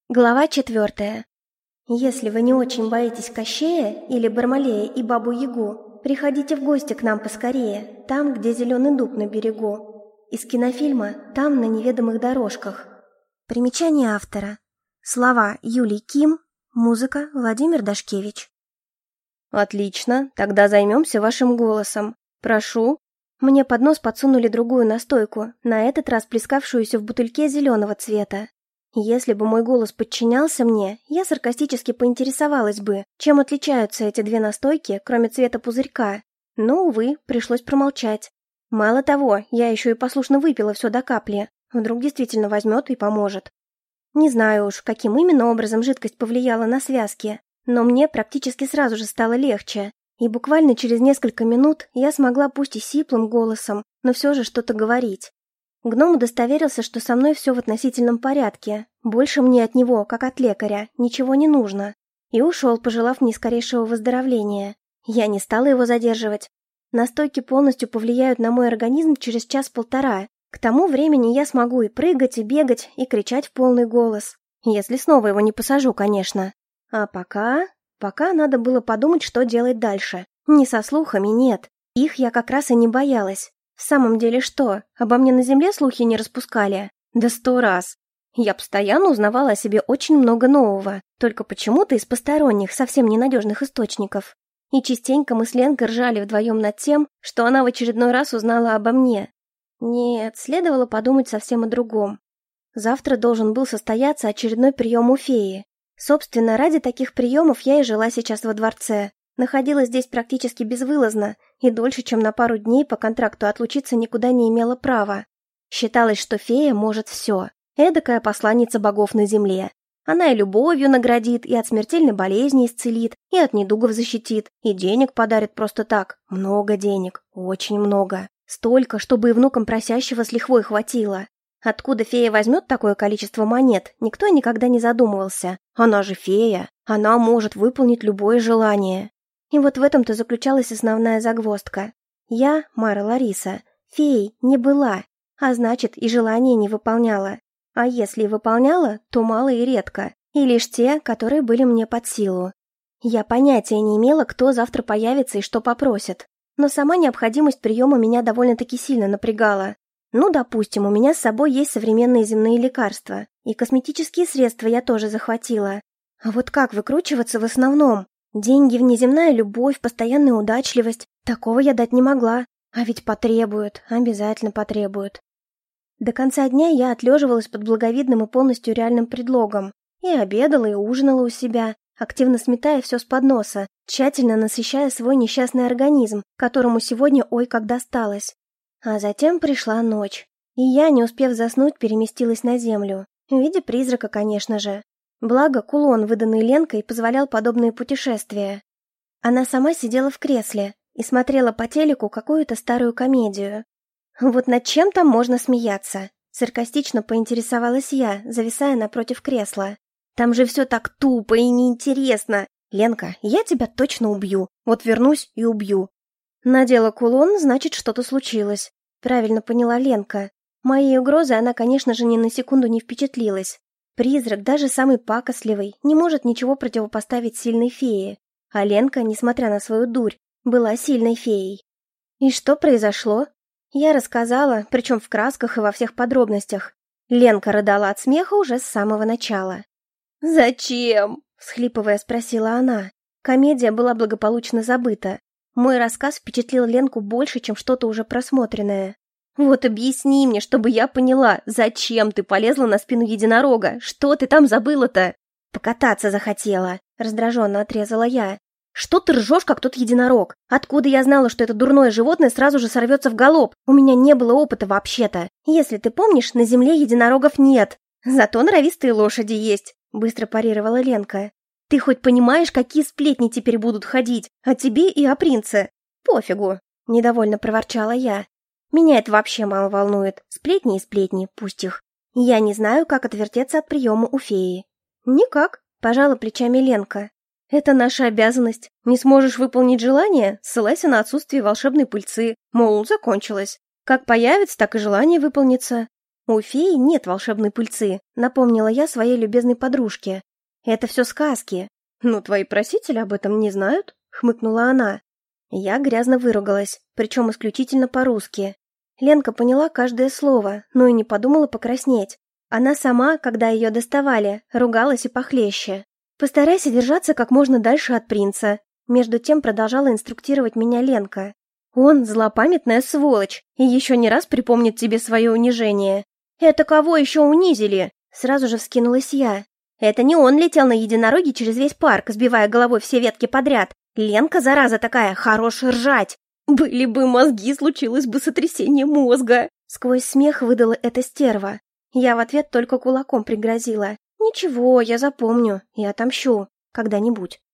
Глава 4. Если вы не очень боитесь Кощея или Бармалея и Бабу-Ягу, приходите в гости к нам поскорее, там, где зеленый дуб на берегу. Из кинофильма «Там, на неведомых дорожках». Примечание автора. Слова Юлий Ким, музыка Владимир Дашкевич. Отлично, тогда займемся вашим голосом. Прошу. Мне под нос подсунули другую настойку, на этот раз плескавшуюся в бутыльке зеленого цвета. Если бы мой голос подчинялся мне, я саркастически поинтересовалась бы, чем отличаются эти две настойки, кроме цвета пузырька. Но, увы, пришлось промолчать. Мало того, я еще и послушно выпила все до капли. Вдруг действительно возьмет и поможет. Не знаю уж, каким именно образом жидкость повлияла на связки, но мне практически сразу же стало легче. И буквально через несколько минут я смогла пусть и сиплым голосом, но все же что-то говорить. Гном удостоверился, что со мной все в относительном порядке. Больше мне от него, как от лекаря, ничего не нужно. И ушел, пожелав мне скорейшего выздоровления. Я не стала его задерживать. Настойки полностью повлияют на мой организм через час-полтора. К тому времени я смогу и прыгать, и бегать, и кричать в полный голос. Если снова его не посажу, конечно. А пока надо было подумать, что делать дальше. Не со слухами, нет. Их я как раз и не боялась. В самом деле что, обо мне на земле слухи не распускали? Да 100 раз. Я постоянно узнавала о себе очень много нового, только почему-то из посторонних, совсем ненадежных источников. И частенько мы с Ленкой ржали вдвоем над тем, что она в очередной раз узнала обо мне. Нет, следовало подумать совсем о другом. Завтра должен был состояться очередной прием у феи. Собственно, ради таких приемов я и жила сейчас во дворце. Находилась здесь практически безвылазно, и дольше, чем на пару дней по контракту отлучиться никуда не имела права. Считалось, что фея может все. Эдакая посланница богов на земле. Она и любовью наградит, и от смертельной болезни исцелит, и от недугов защитит, и денег подарит просто так. Много денег, очень много. Столько, чтобы и внукам просящего с лихвой хватило. Откуда фея возьмет такое количество монет, никто никогда не задумывался. Она же фея, она может выполнить любое желание. И вот в этом-то заключалась основная загвоздка. Я, Мара Лариса, феей не была, а значит и желания не выполняла. А если и выполняла, то мало и редко, и лишь те, которые были мне под силу. Я понятия не имела, кто завтра появится и что попросит, но сама необходимость приема меня довольно-таки сильно напрягала. Ну, допустим, у меня с собой есть современные земные лекарства, и косметические средства я тоже захватила. А вот как выкручиваться в основном? Деньги, внеземная любовь, постоянная удачливость. Такого я дать не могла. А ведь потребуют, обязательно потребуют. До конца дня я отлеживалась под благовидным и полностью реальным предлогом. И обедала, и ужинала у себя, активно сметая все с подноса, тщательно насыщая свой несчастный организм, которому сегодня ой как досталось. А затем пришла ночь. И я, не успев заснуть, переместилась на землю. В виде призрака, конечно же. Благо, кулон, выданный Ленкой, позволял подобные путешествия. Она сама сидела в кресле и смотрела по телеку какую-то старую комедию. Вот над чем там можно смеяться? Саркастично поинтересовалась я, зависая напротив кресла. Там же все так тупо и неинтересно. Ленка, я тебя точно убью. Вот вернусь и убью. Надела кулон, значит, что-то случилось. Правильно поняла Ленка. Моей угрозой она, конечно же, ни на секунду не впечатлилась. Призрак, даже самый пакостливый, не может ничего противопоставить сильной фее. А Ленка, несмотря на свою дурь, была сильной феей. И что произошло? Я рассказала, причем в красках и во всех подробностях. Ленка рыдала от смеха уже с самого начала. «Зачем?» – всхлипывая спросила она. Комедия была благополучно забыта. Мой рассказ впечатлил Ленку больше, чем что-то уже просмотренное. «Вот объясни мне, чтобы я поняла, зачем ты полезла на спину единорога? Что ты там забыла-то?» «Покататься захотела», — раздраженно отрезала я. «Что ты ржешь, как тот единорог? Откуда я знала, что это дурное животное сразу же сорвется в галоп? У меня не было опыта вообще-то. Если ты помнишь, на земле единорогов нет. Зато норовистые лошади есть», — быстро парировала Ленка. «Ты хоть понимаешь, какие сплетни теперь будут ходить? О тебе и о принце?» «Пофигу», — недовольно проворчала я. «Меня это вообще мало волнует. Сплетни и сплетни, пусть их. Я не знаю, как отвертеться от приема у феи». «Никак», — пожала плечами Ленка. «Это наша обязанность. Не сможешь выполнить желание? Ссылайся на отсутствие волшебной пыльцы. Мол, закончилось. Как появится, так и желание выполнится. «У феи нет волшебной пыльцы», — напомнила я своей любезной подружке. «Это все сказки». «Ну, твои просители об этом не знают?» — хмыкнула она. Я грязно выругалась, причем исключительно по-русски. Ленка поняла каждое слово, но и не подумала покраснеть. Она сама, когда ее доставали, ругалась и похлеще. «Постарайся держаться как можно дальше от принца», — между тем продолжала инструктировать меня Ленка. «Он злопамятная сволочь и еще не раз припомнит тебе свое унижение». «Это кого еще унизили?» — сразу же вскинулась я. «Это не он летел на единороге через весь парк, сбивая головой все ветки подряд. Ленка, зараза такая, хорош ржать. Были бы мозги, случилось бы сотрясение мозга». Сквозь смех выдала эта стерва. Я в ответ только кулаком пригрозила. «Ничего, я запомню и отомщу. Когда-нибудь».